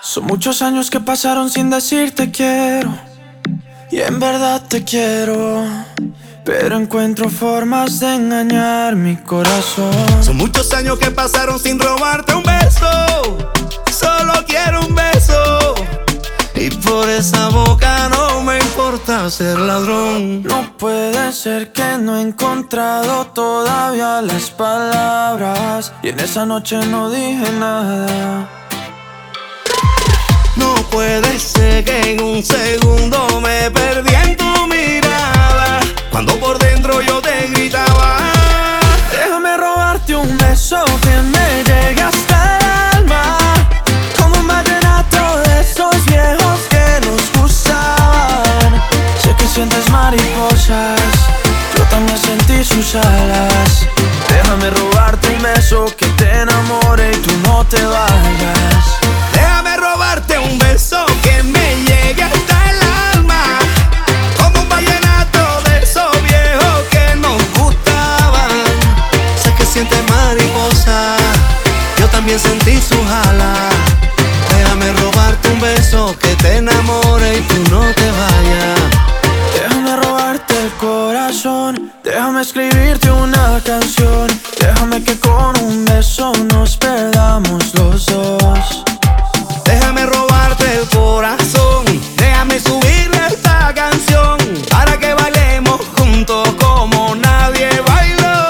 Son muchos años que pasaron sin decirte quiero, y en verdad te quiero, pero encuentro formas de engañar mi corazón. Son muchos años que pasaron sin robarte un beso. Solo quiero un beso, y por esa boca no me importa ser ladrón. No puede ser que no he encontrado todavía las palabras, y en esa noche no dije nada. No puede ser que en un segundo me perdí en tu mirada, cuando por dentro yo te gritaba: déjame robarte un beso que me llegue hasta el alma, como un vallenato de esos viejos que nos gustaban. Sé que sientes mariposas, yo también sentí sus alas. Déjame robarte un beso que te enamore y tú no te vayas. Déjame robarte un beso que me llegue hasta el alma, como un vallenato de esos viejos que nos gustaban. Sé que sientes mariposa, yo también sentí sus alas. Déjame robarte un beso que te enamore y tú no te vayas. Déjame robarte el corazón, déjame escribirte una canción. Déjame que con un beso nos perdamos los dos. Déjame robarte el corazón, déjame subirle esta canción, para que bailemos juntos como nadie bailó.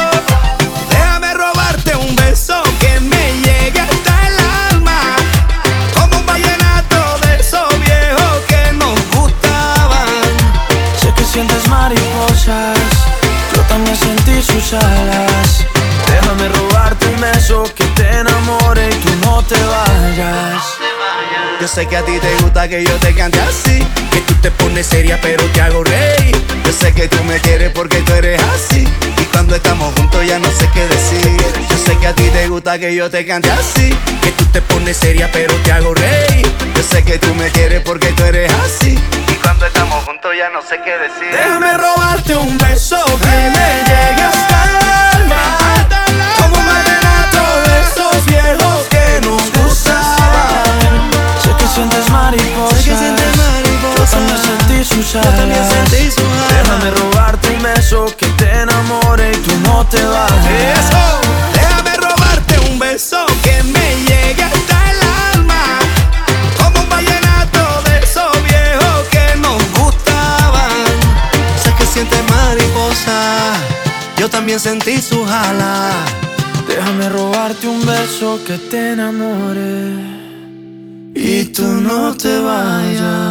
Déjame robarte un beso que me llegue hasta el alma, como un vallenato de esos viejos que nos gustaban. Sé que sientes mariposas, yo también sentí sus alas. Déjame robarte un beso que te enamore y tú no te vayas. Yo sé que a ti te gusta que yo te cante así, que tú te pones seria pero te hago reír. Yo sé que tú me quieres porque tú eres así, y cuando estamos juntos ya no sé qué decir. Yo sé que a ti te gusta que yo te cante así, que tú te pones seria pero te hago reír. Yo sé que tú me quieres porque tú eres así, y cuando estamos juntos ya no sé qué decir. Déjame robarte un beso que me llegue hasta el alma, como un vallenato de esos viejos que nos gustaban. Sé que sientes mariposas, yo también sentí sus alas. Déjame robarte un beso que te enamore y tú no te vayas. Eso. Déjame robarte un beso que me llegue hasta el alma, como un vallenato de esos viejos que nos gustaban. Sé que sientes mariposa, yo también sentí sus alas. Déjame robarte un beso que te enamore y tú no te vayas.